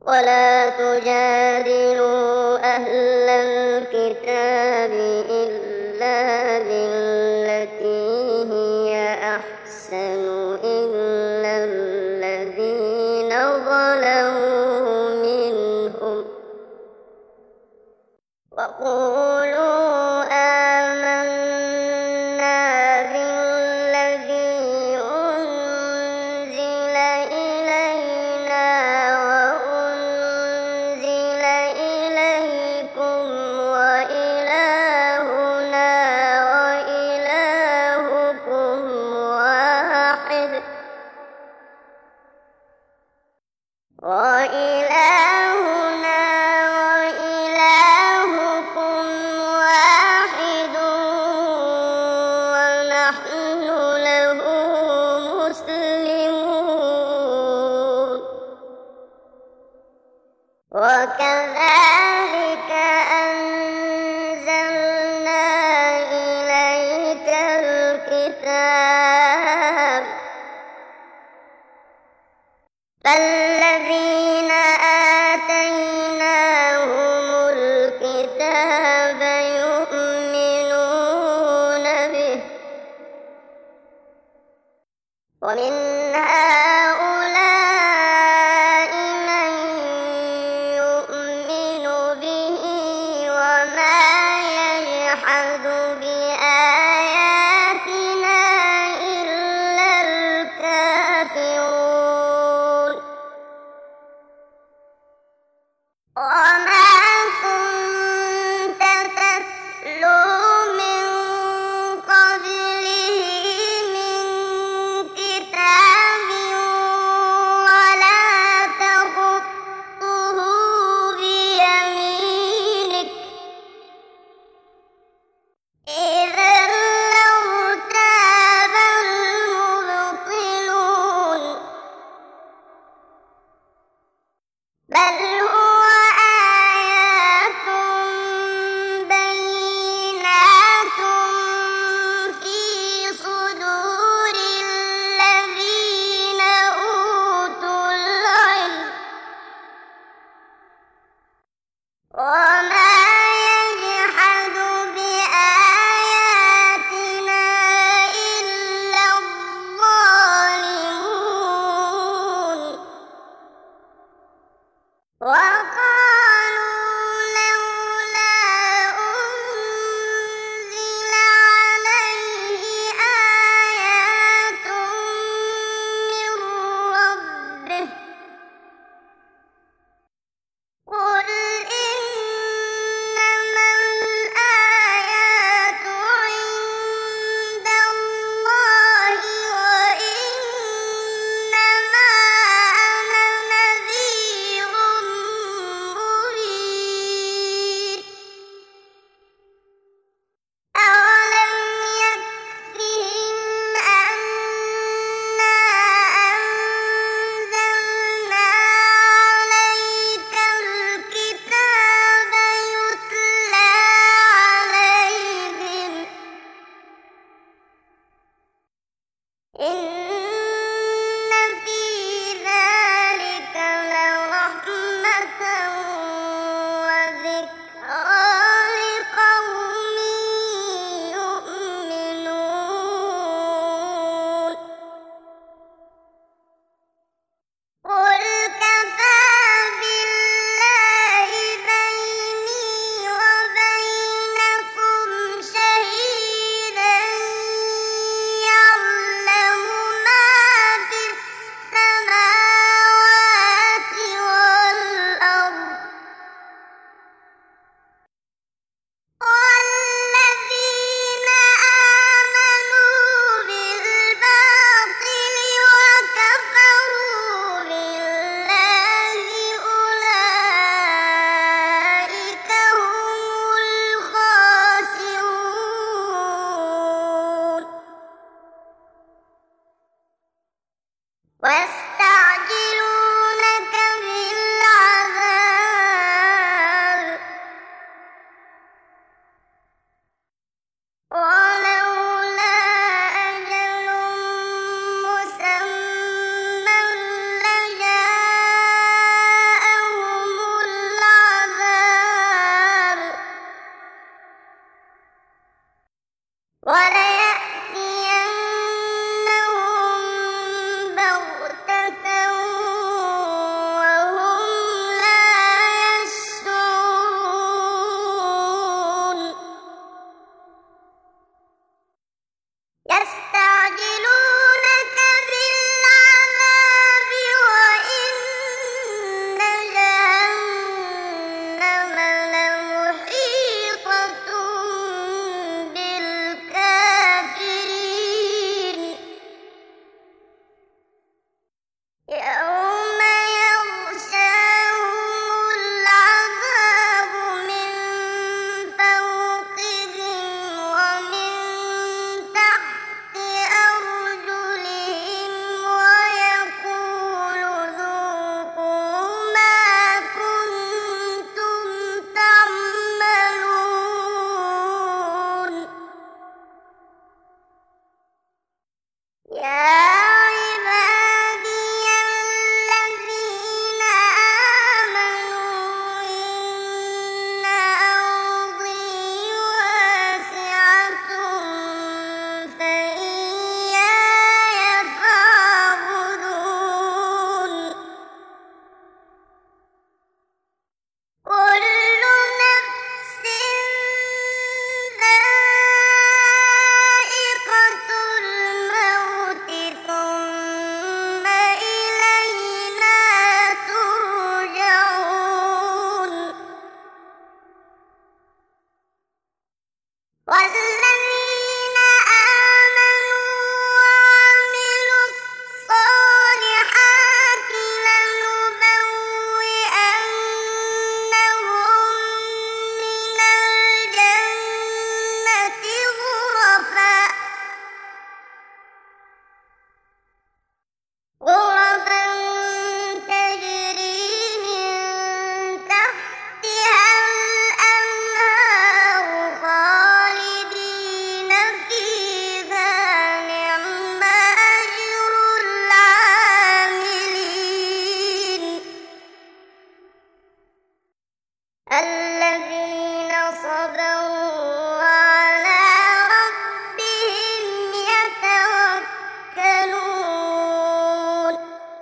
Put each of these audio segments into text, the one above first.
ولا تجادلوا أهل الكتاب إلا بالتي هي أحسن إلا الذين ظلموا منهم وقولوا آمنا بالذي أنزل إلينا وأنزل إليكم وإلهنا وإلهكم واحد ونحن له مسلمون وكذلك أنزلنا إليك الكتاب فالذين آتيناهم الكتاب يؤمنون به ومن هؤلاء من يؤمن به وما يجحد بآياتنا إلا الكافرون وما كنت تتلو من قبله من كتاب ولا تخطه بيمينك إذا لارتاب المبطلون بل هو آيات بينات في صدور الذين أوتوا العلم وما يجحد بآياتنا إلا الظالمون وقالوا لولا أنزل عليه آيات من ربه قل إنما الآيات عند الله وإنما أنا نذير الذين صبروا على ربهم يتوكلون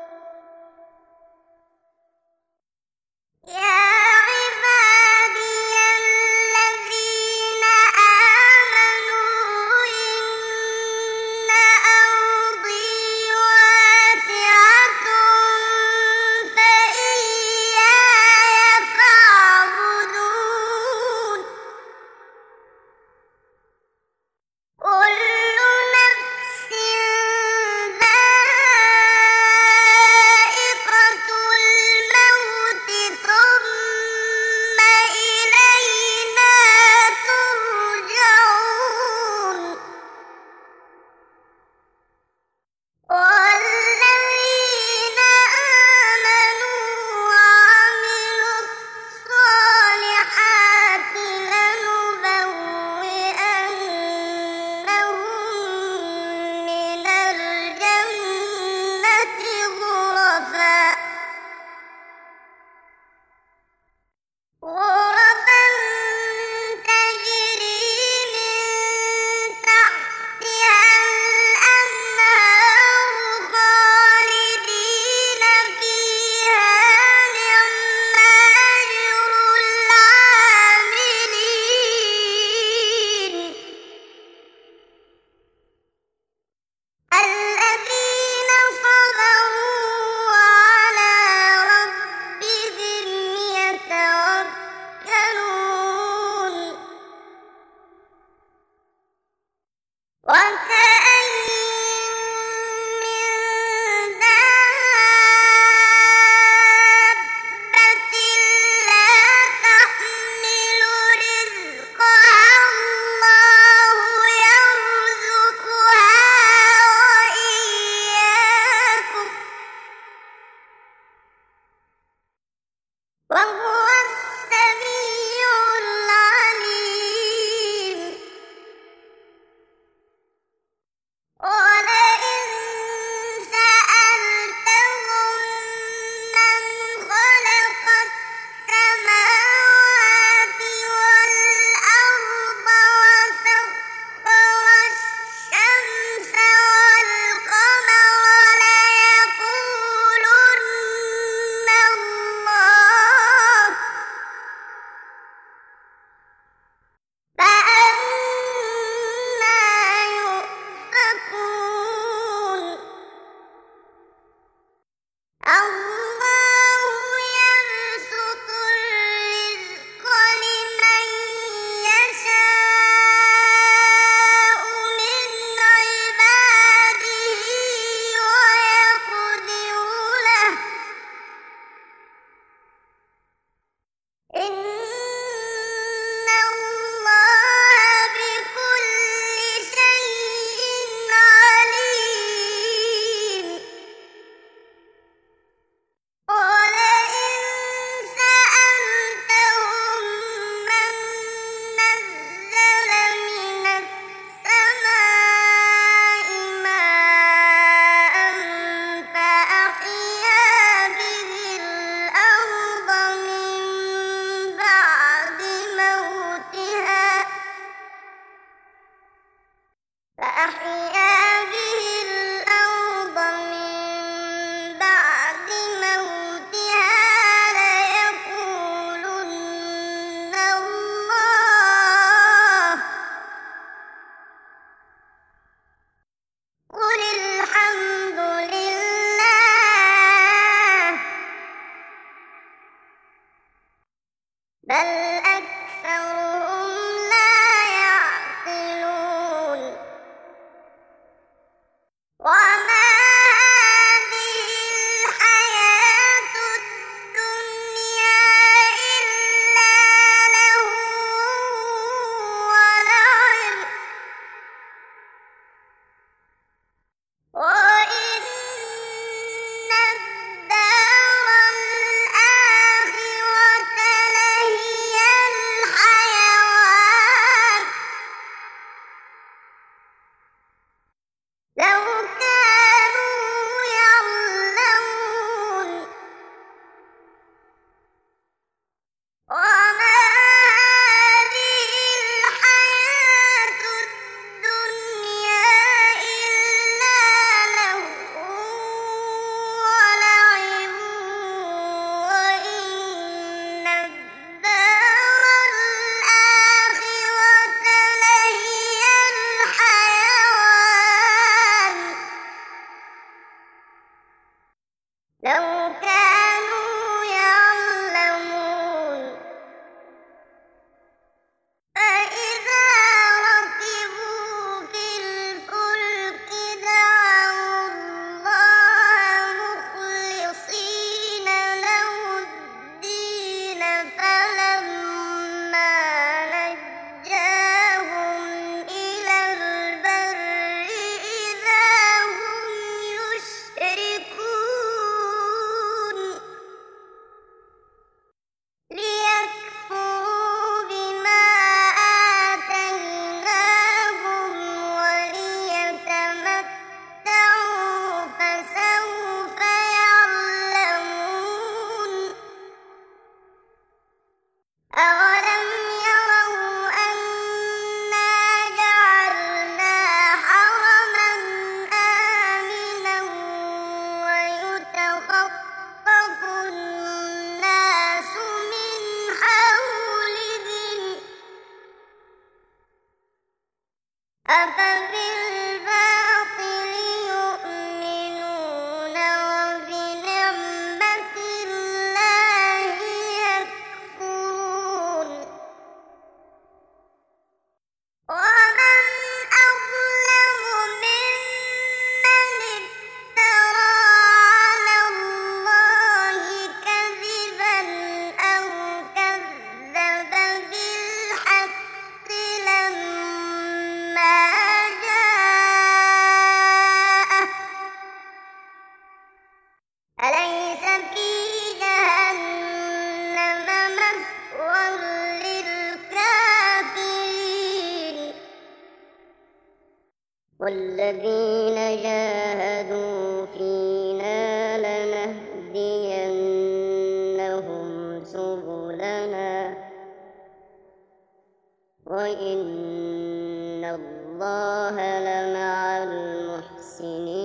يا عبادي الذين آمنوا إن أرضي واسعة فإياي فاعبدون كل نفس ذائقة الموت ثم إلينا ترجعون والذين آمنوا وعملوا الصالحات لنبوئنهم من الجنة غرفا تجري من تحتها الأنهار خالدين فيها نعم أجر العاملين الذين صبروا على ربهم يتوكلون وكأين من دابة لا تحمل رزقها الله يرزقها وإياكم وهو السميع العليم ولئن سألتهم من خلق السماوات والأرض وسخر الشمس والقمر ليقولن الله فأنى يؤفكون الله يبسط الرزق لمن يشاء من عباده ويقدر له إن الله بكل شيء عليم ولئن سألتهم من نزل من السماء ماء فأحيا به الأرض من بعد موتها ليقولن الله قل الحمد لله بل أكثرهم لا يعقلون وما هذه الحياة الدنيا إلا لهو ولعب وإن الدار الآخرة لهي أفبالباطل يؤمنون وبنعمة الله يكفرون ومن أظلم ممن افترى على الله كذبا أو كذب بالحق لما جاءه أليس في جهنم مثوى للكافرين والذين جاهدوا فينا لنهدينهم سبلنا وإن الله لمع المحسنين